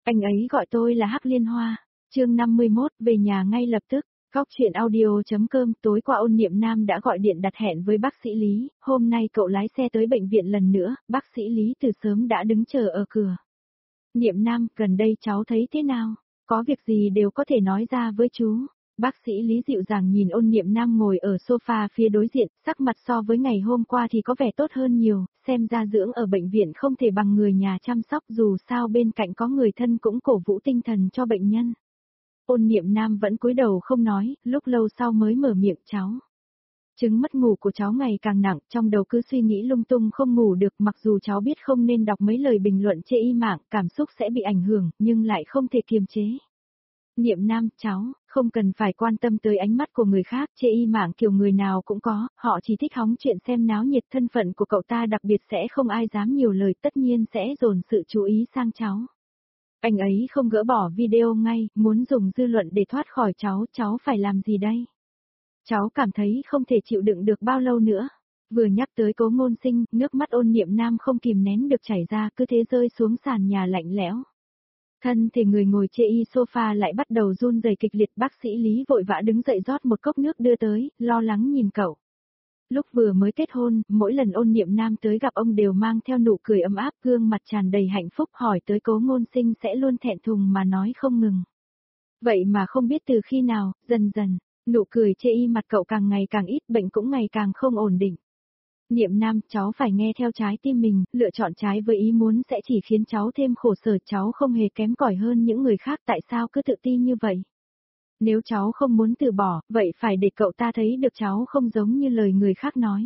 Anh ấy gọi tôi là Hắc Liên Hoa. Chương 51, về nhà ngay lập tức. Góc truyện audio.com. Tối qua Ôn Niệm Nam đã gọi điện đặt hẹn với bác sĩ Lý, hôm nay cậu lái xe tới bệnh viện lần nữa, bác sĩ Lý từ sớm đã đứng chờ ở cửa. Niệm Nam, gần đây cháu thấy thế nào? Có việc gì đều có thể nói ra với chú. Bác sĩ Lý dịu dàng nhìn Ôn Niệm Nam ngồi ở sofa phía đối diện, sắc mặt so với ngày hôm qua thì có vẻ tốt hơn nhiều, xem ra dưỡng ở bệnh viện không thể bằng người nhà chăm sóc, dù sao bên cạnh có người thân cũng cổ vũ tinh thần cho bệnh nhân. Ôn Niệm Nam vẫn cúi đầu không nói, lúc lâu sau mới mở miệng, cháu. Chứng mất ngủ của cháu ngày càng nặng, trong đầu cứ suy nghĩ lung tung không ngủ được, mặc dù cháu biết không nên đọc mấy lời bình luận chê y mạng, cảm xúc sẽ bị ảnh hưởng, nhưng lại không thể kiềm chế. Niệm Nam, cháu, không cần phải quan tâm tới ánh mắt của người khác, chê y mạng kiểu người nào cũng có, họ chỉ thích hóng chuyện xem náo nhiệt, thân phận của cậu ta đặc biệt sẽ không ai dám nhiều lời, tất nhiên sẽ dồn sự chú ý sang cháu. Anh ấy không gỡ bỏ video ngay, muốn dùng dư luận để thoát khỏi cháu phải làm gì đây? Cháu cảm thấy không thể chịu đựng được bao lâu nữa. Vừa nhắc tới Cố Ngôn Sinh, nước mắt Ôn Niệm Nam không kìm nén được chảy ra, cứ thế rơi xuống sàn nhà lạnh lẽo. Thân thể người ngồi chê y sofa lại bắt đầu run rẩy kịch liệt, bác sĩ Lý vội vã đứng dậy rót một cốc nước đưa tới, lo lắng nhìn cậu. Lúc vừa mới kết hôn, mỗi lần Ôn Niệm Nam tới gặp ông đều mang theo nụ cười ấm áp, gương mặt tràn đầy hạnh phúc, hỏi tới Cố Ngôn Sinh sẽ luôn thẹn thùng mà nói không ngừng. Vậy mà không biết từ khi nào, dần dần, nụ cười chê y mặt cậu càng ngày càng ít, bệnh cũng ngày càng không ổn định. Niệm Nam, cháu phải nghe theo trái tim mình, lựa chọn trái với ý muốn sẽ chỉ khiến cháu thêm khổ sở, cháu không hề kém cỏi hơn những người khác, tại sao cứ tự ti như vậy? Nếu cháu không muốn từ bỏ, vậy phải để cậu ta thấy được cháu không giống như lời người khác nói.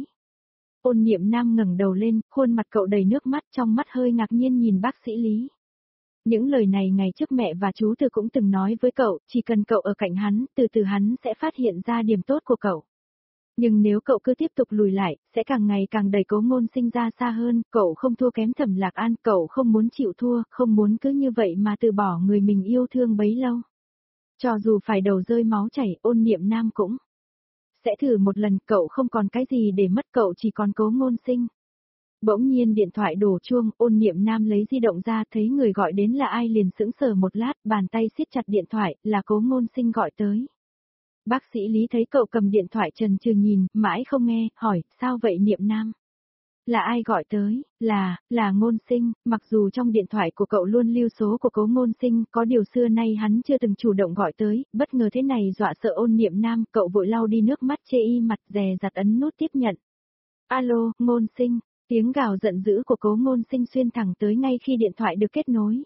Ôn Niệm Nam ngẩng đầu lên, khuôn mặt cậu đầy nước mắt, trong mắt hơi ngạc nhiên nhìn bác sĩ Lý. Những lời này ngày trước mẹ và chú Từ cũng từng nói với cậu, chỉ cần cậu ở cạnh hắn, từ từ hắn sẽ phát hiện ra điểm tốt của cậu. Nhưng nếu cậu cứ tiếp tục lùi lại, sẽ càng ngày càng đẩy Cố Ngôn Sinh ra xa hơn, cậu không thua kém Thẩm Lạc An, cậu không muốn chịu thua, không muốn cứ như vậy mà từ bỏ người mình yêu thương bấy lâu. Cho dù phải đầu rơi máu chảy, Ôn Niệm Nam cũng sẽ thử một lần, cậu không còn cái gì để mất, cậu chỉ còn Cố Ngôn Sinh. Bỗng nhiên điện thoại đổ chuông, Ôn Niệm Nam lấy di động ra, thấy người gọi đến là ai liền sững sờ một lát, bàn tay siết chặt điện thoại, là Cố Ngôn Sinh gọi tới. Bác sĩ Lý thấy cậu cầm điện thoại chần chừ nhìn, mãi không nghe, hỏi, sao vậy Niệm Nam? Là ai gọi tới? Là Ngôn Sinh, mặc dù trong điện thoại của cậu luôn lưu số của Cố Ngôn Sinh, có điều xưa nay hắn chưa từng chủ động gọi tới, bất ngờ thế này dọa sợ Ôn Niệm Nam, cậu vội lau đi nước mắt chê y mặt, dè dặt ấn nút tiếp nhận. Alo, Ngôn Sinh, tiếng gào giận dữ của Cố Ngôn Sinh xuyên thẳng tới ngay khi điện thoại được kết nối.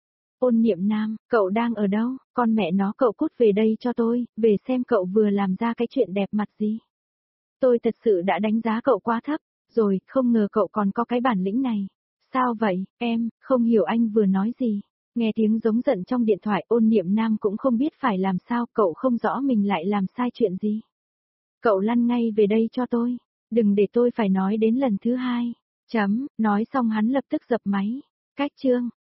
Ôn Niệm Nam, cậu đang ở đâu? Con mẹ nó, cậu cút về đây cho tôi, về xem cậu vừa làm ra cái chuyện đẹp mặt gì. Tôi thật sự đã đánh giá cậu quá thấp, rồi, không ngờ cậu còn có cái bản lĩnh này. Sao vậy, em, không hiểu anh vừa nói gì. Nghe tiếng giống giận trong điện thoại, Ôn Niệm Nam cũng không biết phải làm sao, cậu không rõ mình lại làm sai chuyện gì. Cậu lăn ngay về đây cho tôi, đừng để tôi phải nói đến lần thứ hai. Nói xong hắn lập tức dập máy. Cách chương.